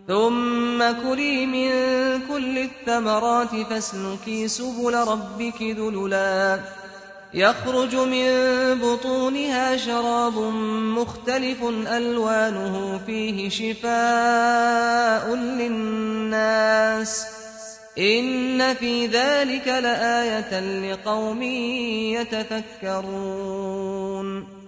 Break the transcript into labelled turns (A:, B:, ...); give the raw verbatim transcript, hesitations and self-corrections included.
A: ثم كلي من كل الثمرات فاسلكي سبل ربك ذللا يخرج من بطونها شراب مختلف ألوانه فيه شفاء للناس إن في ذلك لآية لقوم يتفكرون